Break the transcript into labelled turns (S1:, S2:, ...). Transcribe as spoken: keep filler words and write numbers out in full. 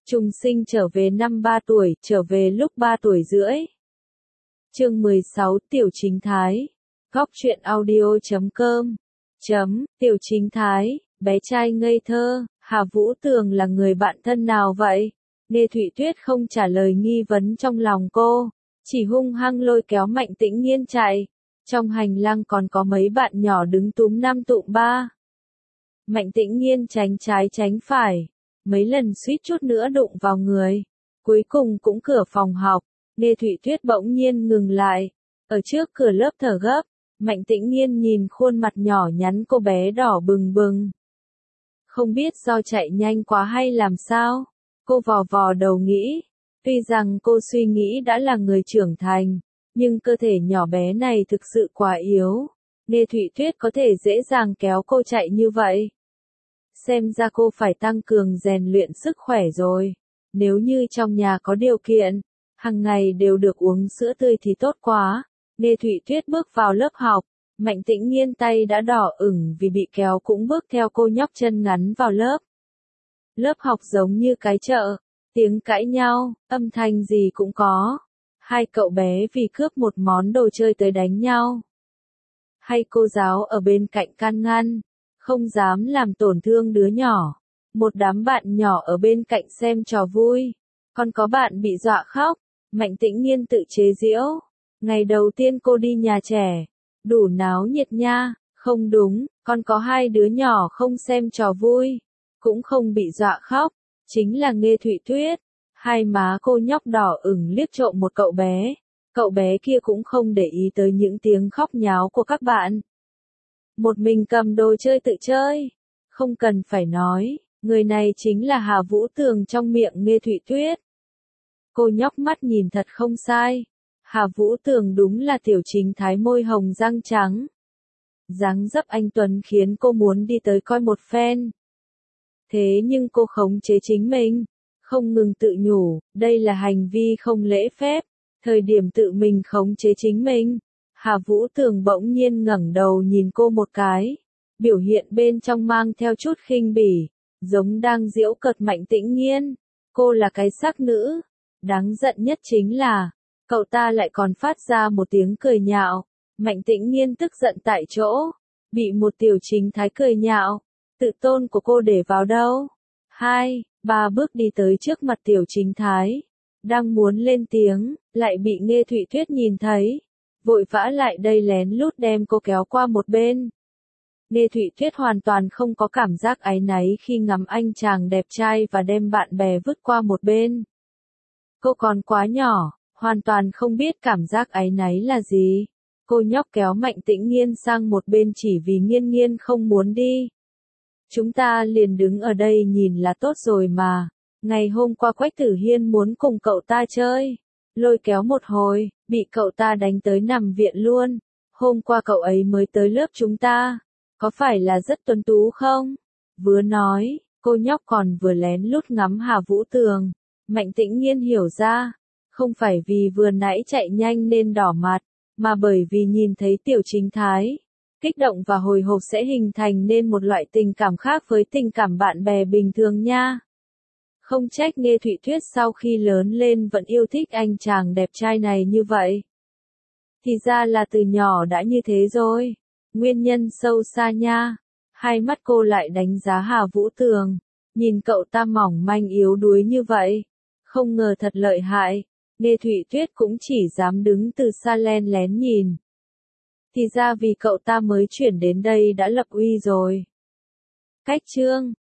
S1: Trùng sinh trở về năm ba tuổi, trở về lúc ba tuổi rưỡi. Chương mười sáu, Tiểu Chính Thái. Góc truyện audio chấm com. Chấm, Tiểu Chính Thái, bé trai ngây thơ, Hà Vũ Tường là người bạn thân nào vậy? Nghe Thụy Tuyết không trả lời nghi vấn trong lòng cô, chỉ hung hăng lôi kéo Mạnh Tĩnh Nhiên chạy. Trong hành lang còn có mấy bạn nhỏ đứng túm năm tụm ba. Mạnh Tĩnh Nhiên tránh trái tránh phải, mấy lần suýt chút nữa đụng vào người. Cuối cùng cũng cửa phòng học, Nghe Thụy Tuyết bỗng nhiên ngừng lại. Ở trước cửa lớp thở gấp, Mạnh Tĩnh Nhiên nhìn khuôn mặt nhỏ nhắn cô bé đỏ bừng bừng. Không biết do chạy nhanh quá hay làm sao, cô vò vò đầu nghĩ. Tuy rằng cô suy nghĩ đã là người trưởng thành, nhưng cơ thể nhỏ bé này thực sự quá yếu. Nghe Thụy Tuyết có thể dễ dàng kéo cô chạy như vậy. Xem ra cô phải tăng cường rèn luyện sức khỏe rồi. Nếu như trong nhà có điều kiện, hàng ngày đều được uống sữa tươi thì tốt quá. Nghe Thụy Tuyết bước vào lớp học, Mạnh Tĩnh Nhiên tay đã đỏ ửng vì bị kéo cũng bước theo cô nhóc chân ngắn vào lớp. Lớp học giống như cái chợ, tiếng cãi nhau, âm thanh gì cũng có. Hai cậu bé vì cướp một món đồ chơi tới đánh nhau. Hay cô giáo ở bên cạnh can ngăn, không dám làm tổn thương đứa nhỏ. Một đám bạn nhỏ ở bên cạnh xem trò vui, còn có bạn bị dọa khóc. Mạnh Tĩnh Nhiên tự chế giễu. Ngày đầu tiên cô đi nhà trẻ, đủ náo nhiệt nha. Không đúng, còn có hai đứa nhỏ không xem trò vui, cũng không bị dọa khóc, chính là Nghe Thụy Tuyết. Hai má cô nhóc đỏ ửng liếc trộm một cậu bé, cậu bé kia cũng không để ý tới những tiếng khóc nháo của các bạn. Một mình cầm đồ chơi tự chơi, không cần phải nói, người này chính là Hà Vũ Tường trong miệng Nghe Thụy Tuyết. Cô nhóc mắt nhìn thật không sai, Hà Vũ Tường đúng là Tiểu Chính Thái môi hồng răng trắng. Dáng dấp anh tuấn khiến cô muốn đi tới coi một phen. Thế nhưng cô khống chế chính mình, không ngừng tự nhủ, đây là hành vi không lễ phép. Thời điểm tự mình khống chế chính mình, Hà Vũ Tường bỗng nhiên ngẩng đầu nhìn cô một cái, biểu hiện bên trong mang theo chút khinh bỉ, giống đang giễu cợt Mạnh Tĩnh Nhiên. Cô là cái sắc nữ, đáng giận nhất chính là, cậu ta lại còn phát ra một tiếng cười nhạo. Mạnh Tĩnh Nhiên tức giận tại chỗ, bị một Tiểu Chính Thái cười nhạo, tự tôn của cô để vào đâu? Hai, ba bước đi tới trước mặt Tiểu Chính Thái, đang muốn lên tiếng, lại bị Nghe Thụy Tuyết nhìn thấy, vội vã lại đây lén lút đem cô kéo qua một bên. Nghe Thụy Tuyết hoàn toàn không có cảm giác áy náy khi ngắm anh chàng đẹp trai và đem bạn bè vứt qua một bên. Cô còn quá nhỏ, hoàn toàn không biết cảm giác áy náy là gì. Cô nhóc kéo Mạnh Tĩnh Nhiên sang một bên chỉ vì Nhiên Nhiên không muốn đi. Chúng ta liền đứng ở đây nhìn là tốt rồi mà. Ngày hôm qua Quách Tử Hiên muốn cùng cậu ta chơi, lôi kéo một hồi, bị cậu ta đánh tới nằm viện luôn. Hôm qua cậu ấy mới tới lớp chúng ta, có phải là rất tuấn tú không? Vừa nói, cô nhóc còn vừa lén lút ngắm Hà Vũ Tường. Mạnh Tĩnh Nhiên hiểu ra, không phải vì vừa nãy chạy nhanh nên đỏ mặt, mà bởi vì nhìn thấy Tiểu Chính Thái. Kích động và hồi hộp sẽ hình thành nên một loại tình cảm khác với tình cảm bạn bè bình thường nha. Không trách Nghe Thụy Tuyết sau khi lớn lên vẫn yêu thích anh chàng đẹp trai này như vậy. Thì ra là từ nhỏ đã như thế rồi. Nguyên nhân sâu xa nha. Hai mắt cô lại đánh giá Hà Vũ Tường. Nhìn cậu ta mỏng manh yếu đuối như vậy. Không ngờ thật lợi hại. Nghe Thụy Tuyết cũng chỉ dám đứng từ xa len lén nhìn. Thì ra vì cậu ta mới chuyển đến đây đã lập uy rồi. Cách chương